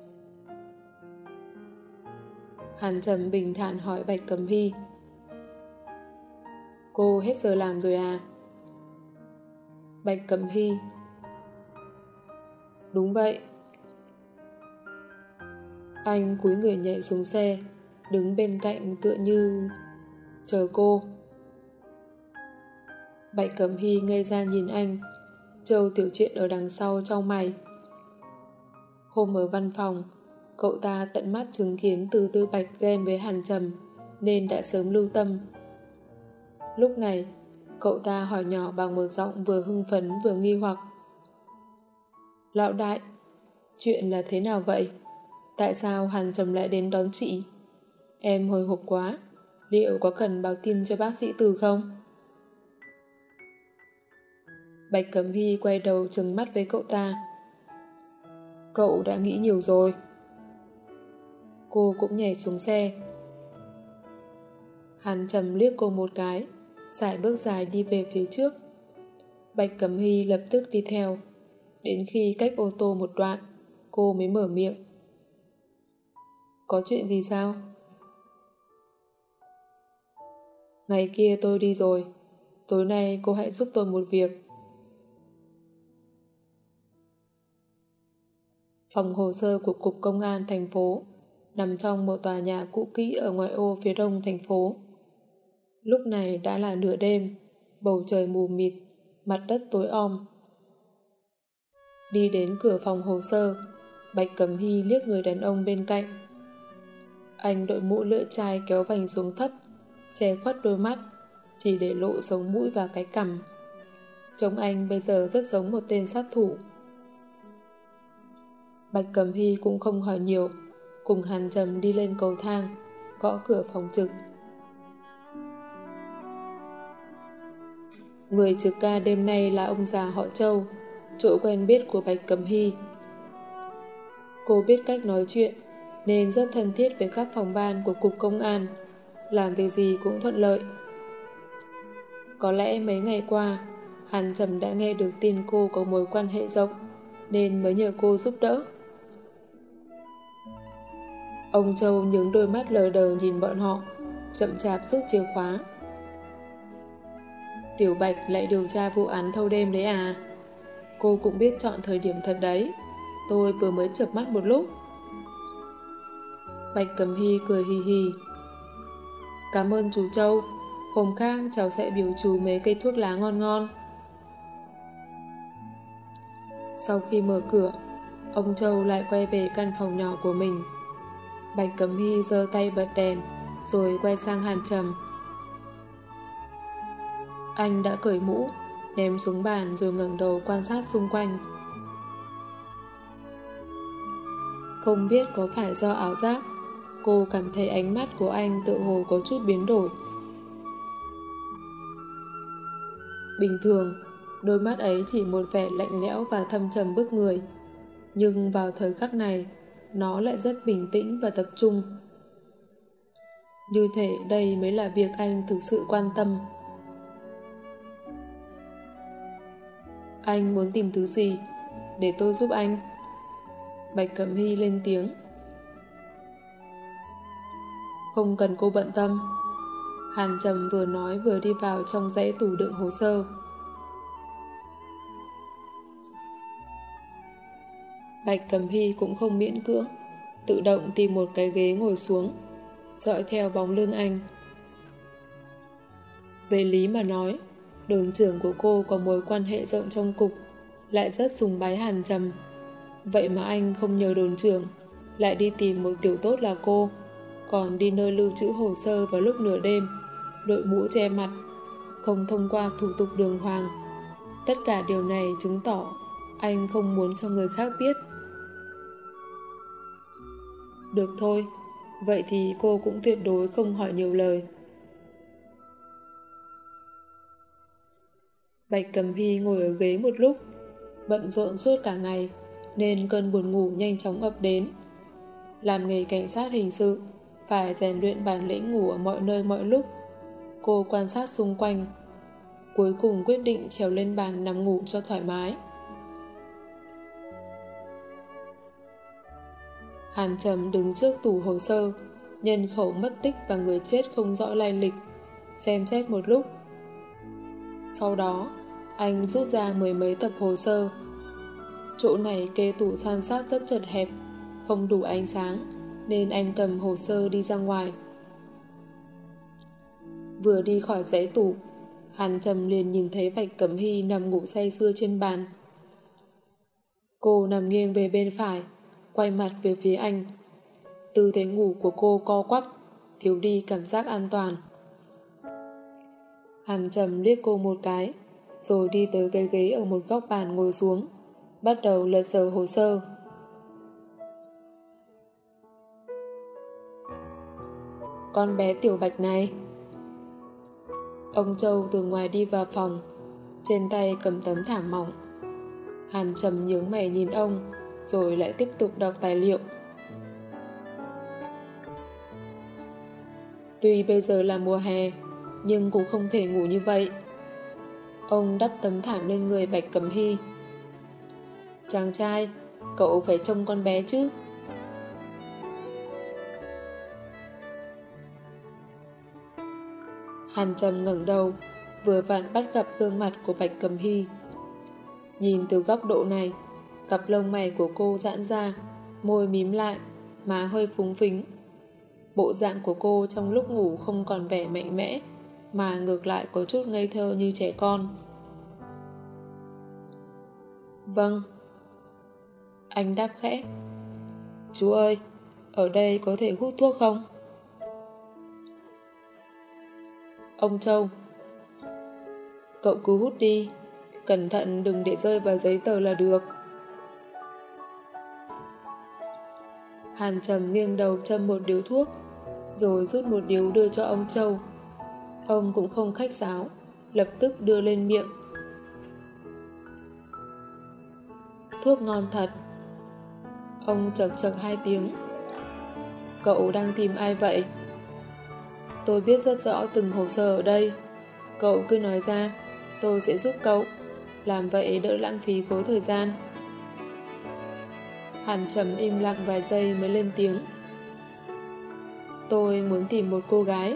Speaker 1: Hàn Trầm bình thản hỏi Bạch Cẩm Hy. Cô hết giờ làm rồi à? Bạch Cẩm Hy. Đúng vậy. Anh cúi người nhảy xuống xe, đứng bên cạnh tựa như chờ cô. Bạch Cẩm Hy ngây ra nhìn anh. Châu Tiểu Triện ở đằng sau chau mày. Hôm ở văn phòng, cậu ta tận mắt chứng kiến Từ Tư Bạch ghen với Hàn Trầm, nên đã sớm lưu tâm. Lúc này, cậu ta hỏi nhỏ bằng một giọng vừa hưng phấn vừa nghi hoặc. Lão đại, chuyện là thế nào vậy? Tại sao Hàn Trầm lại đến đón chị? Em hồi hộp quá, liệu có cần báo tin cho bác sĩ Từ không? Bạch Cẩm Hy quay đầu trừng mắt với cậu ta. Cậu đã nghĩ nhiều rồi. Cô cũng nhảy xuống xe. Hàn Trầm liếc cô một cái, sải bước dài đi về phía trước. Bạch Cẩm Hy lập tức đi theo. Đến khi cách ô tô một đoạn, cô mới mở miệng. Có chuyện gì sao? Ngày kia tôi đi rồi, Tối nay cô hãy giúp tôi một việc. Phòng hồ sơ của Cục Công an thành phố nằm trong một tòa nhà cũ kỹ ở ngoại ô phía đông thành phố. Lúc này đã là nửa đêm, bầu trời mù mịt, mặt đất tối om. Đi đến cửa phòng hồ sơ, Bạch Cẩm Hy liếc người đàn ông bên cạnh. Anh đội mũ lưỡi chai kéo vành xuống thấp, che khuất đôi mắt, chỉ để lộ sống mũi và cái cằm. Trông anh bây giờ rất giống một tên sát thủ. Bạch Cẩm Hy cũng không hỏi nhiều, cùng Hàn Trầm đi lên cầu thang, gõ cửa phòng trực. Người trực ca đêm nay là ông già họ Châu, chỗ quen biết của Bạch Cẩm Hy. Cô biết cách nói chuyện, nên rất thân thiết với các phòng ban của Cục Công an, làm việc gì cũng thuận lợi. Có lẽ mấy ngày qua, Hàn Trầm đã nghe được tin cô có mối quan hệ rộng, nên mới nhờ cô giúp đỡ. Ông Châu nhướng đôi mắt lờ đờ nhìn bọn họ, chậm chạp rút chìa khóa. Tiểu Bạch lại điều tra vụ án thâu đêm đấy à? Cô cũng biết chọn thời điểm thật đấy. Tôi vừa mới chợp mắt một lúc. Bạch Cẩm Hy cười hì hì. Cảm ơn chú Châu. Hôm khác cháu sẽ biểu chú mấy cây thuốc lá ngon ngon. Sau khi mở cửa, ông Châu lại quay về căn phòng nhỏ của mình. Bạch Cẩm Hy giơ tay bật đèn, rồi quay sang Hàn Trầm. Anh đã cởi mũ, ném xuống bàn rồi ngẩng đầu quan sát xung quanh. Không biết có phải do ảo giác, cô cảm thấy ánh mắt của anh tự hồ có chút biến đổi. Bình thường, đôi mắt ấy chỉ một vẻ lạnh lẽo và thâm trầm bức người. Nhưng vào thời khắc này, nó lại rất bình tĩnh và tập trung. Như thể đây mới là việc anh thực sự quan tâm. Anh muốn tìm thứ gì? Để tôi giúp anh. Bạch Cẩm Hy lên tiếng. Không cần cô bận tâm. Hàn Trầm vừa nói vừa đi vào trong dãy tủ đựng hồ sơ. Bạch Cẩm Hy cũng không miễn cưỡng, tự động tìm một cái ghế ngồi xuống, dõi theo bóng lưng anh. Về lý mà nói, đồn trưởng của cô có mối quan hệ rộng trong cục, lại rất sùng bái Hàn Trầm. Vậy mà anh không nhờ đồn trưởng, lại đi tìm một tiểu tốt là cô, còn đi nơi lưu trữ hồ sơ vào lúc nửa đêm, đội mũ che mặt, không thông qua thủ tục đường hoàng. Tất cả điều này chứng tỏ anh không muốn cho người khác biết. Được thôi, vậy thì cô cũng tuyệt đối không hỏi nhiều lời. Bạch Cẩm Hy ngồi ở ghế một lúc, bận rộn suốt cả ngày, nên cơn buồn ngủ nhanh chóng ập đến. Làm nghề cảnh sát hình sự, phải rèn luyện bản lĩnh ngủ ở mọi nơi mọi lúc. Cô quan sát xung quanh, cuối cùng quyết định trèo lên bàn nằm ngủ cho thoải mái. Hàn Trầm đứng trước tủ hồ sơ, nhân khẩu mất tích và người chết không rõ lai lịch, xem xét một lúc. Sau đó, anh rút ra mười mấy tập hồ sơ. Chỗ này kê tủ san sát rất chật hẹp, không đủ ánh sáng, nên anh cầm hồ sơ đi ra ngoài. Vừa đi khỏi dãy tủ, Hàn Trầm liền nhìn thấy Bạch Cẩm Hy nằm ngủ say sưa trên bàn. Cô nằm nghiêng về bên phải, quay mặt về phía anh. Tư thế ngủ của cô co quắp, thiếu đi cảm giác an toàn. Hàn Trầm liếc cô một cái, rồi đi tới cái ghế ở một góc bàn ngồi xuống, bắt đầu lật dở hồ sơ. Con bé Tiểu Bạch này. Ông Châu từ ngoài đi vào phòng, trên tay cầm tấm thảm mỏng. Hàn Trầm nhướng mày nhìn ông, rồi lại tiếp tục đọc tài liệu. Tuy bây giờ là mùa hè, nhưng cũng không thể ngủ như vậy. Ông đắp tấm thảm lên người Bạch Cẩm Hy. Chàng trai, cậu phải trông con bé chứ. Hàn Trầm ngẩng đầu, vừa vặn bắt gặp gương mặt của Bạch Cẩm Hy. Nhìn từ góc độ này, cặp lông mày của cô giãn ra, môi mím lại, má hơi phúng phính. Bộ dạng của cô trong lúc ngủ không còn vẻ mạnh mẽ, mà ngược lại có chút ngây thơ như trẻ con. Vâng. Anh đáp khẽ. Chú ơi, ở đây có thể hút thuốc không? Ông Châu. Cậu cứ hút đi, cẩn thận đừng để rơi vào giấy tờ là được. Hàn Trầm nghiêng đầu châm một điếu thuốc, rồi rút một điếu đưa cho ông Châu. Ông cũng không khách sáo, lập tức đưa lên miệng. Thuốc ngon thật. Ông chật chật hai tiếng. Cậu đang tìm ai vậy? Tôi biết rất rõ từng hồ sơ ở đây. Cậu cứ nói ra, tôi sẽ giúp cậu. Làm vậy đỡ lãng phí khối thời gian. Hàn Trầm im lặng vài giây mới lên tiếng. Tôi muốn tìm một cô gái.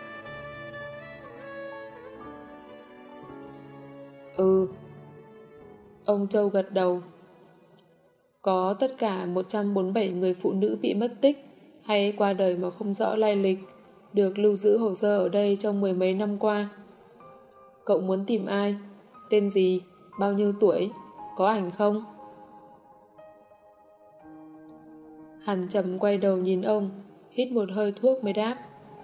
Speaker 1: Ừ. Ông Châu gật đầu. Có tất cả một trăm bốn mươi bảy người phụ nữ bị mất tích hay qua đời mà không rõ lai lịch, được lưu giữ hồ sơ ở đây trong mười mấy năm qua. Cậu muốn tìm ai? Tên gì? Bao nhiêu tuổi? Có ảnh không? Hàn Trầm quay đầu nhìn ông, hít một hơi thuốc mới đáp.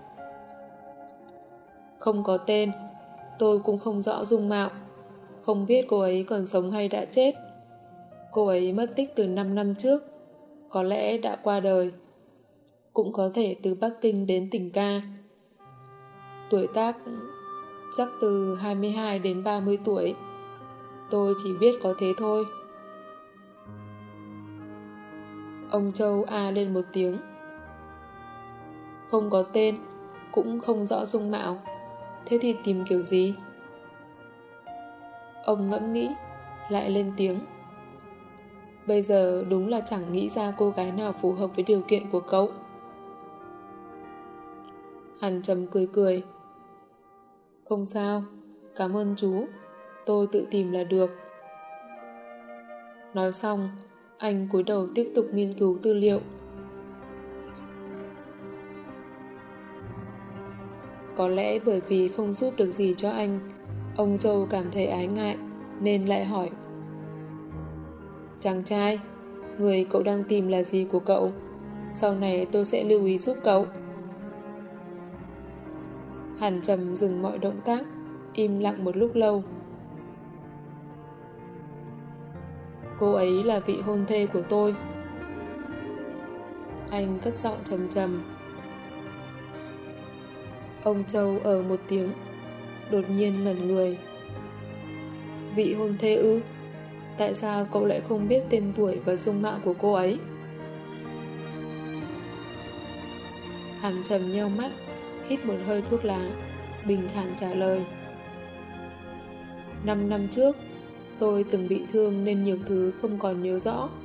Speaker 1: Không có tên, tôi cũng không rõ dung mạo, không biết cô ấy còn sống hay đã chết. Cô ấy mất tích từ năm năm trước, có lẽ đã qua đời. Cũng có thể từ Bắc Kinh đến tỉnh Ca. Tuổi tác chắc từ hai mươi hai đến ba mươi tuổi. Tôi chỉ biết có thế thôi. Ông Châu a lên một tiếng. Không có tên, cũng không rõ dung mạo. Thế thì tìm kiểu gì? Ông ngẫm nghĩ, lại lên tiếng. Bây giờ đúng là chẳng nghĩ ra cô gái nào phù hợp với điều kiện của cậu. Hàn Trầm cười cười. Không sao, cảm ơn chú, tôi tự tìm là được. Nói xong, anh cúi đầu tiếp tục nghiên cứu tư liệu. Có lẽ bởi vì không giúp được gì cho anh, ông Châu cảm thấy ái ngại, nên lại hỏi. Chàng trai, người cậu đang tìm là gì của cậu? Sau này tôi sẽ lưu ý giúp cậu. Hàn Trầm dừng mọi động tác, im lặng một lúc lâu. Cô ấy là vị hôn thê của tôi. Anh cất giọng trầm trầm. Ông Châu ở một tiếng, đột nhiên ngẩn người. Vị hôn thê ư? Tại sao cậu lại không biết tên tuổi và dung mạo của cô ấy? Hàn Trầm nheo mắt, hít một hơi thuốc lá, bình thản trả lời. Năm năm trước, tôi từng bị thương nên nhiều thứ không còn nhớ rõ.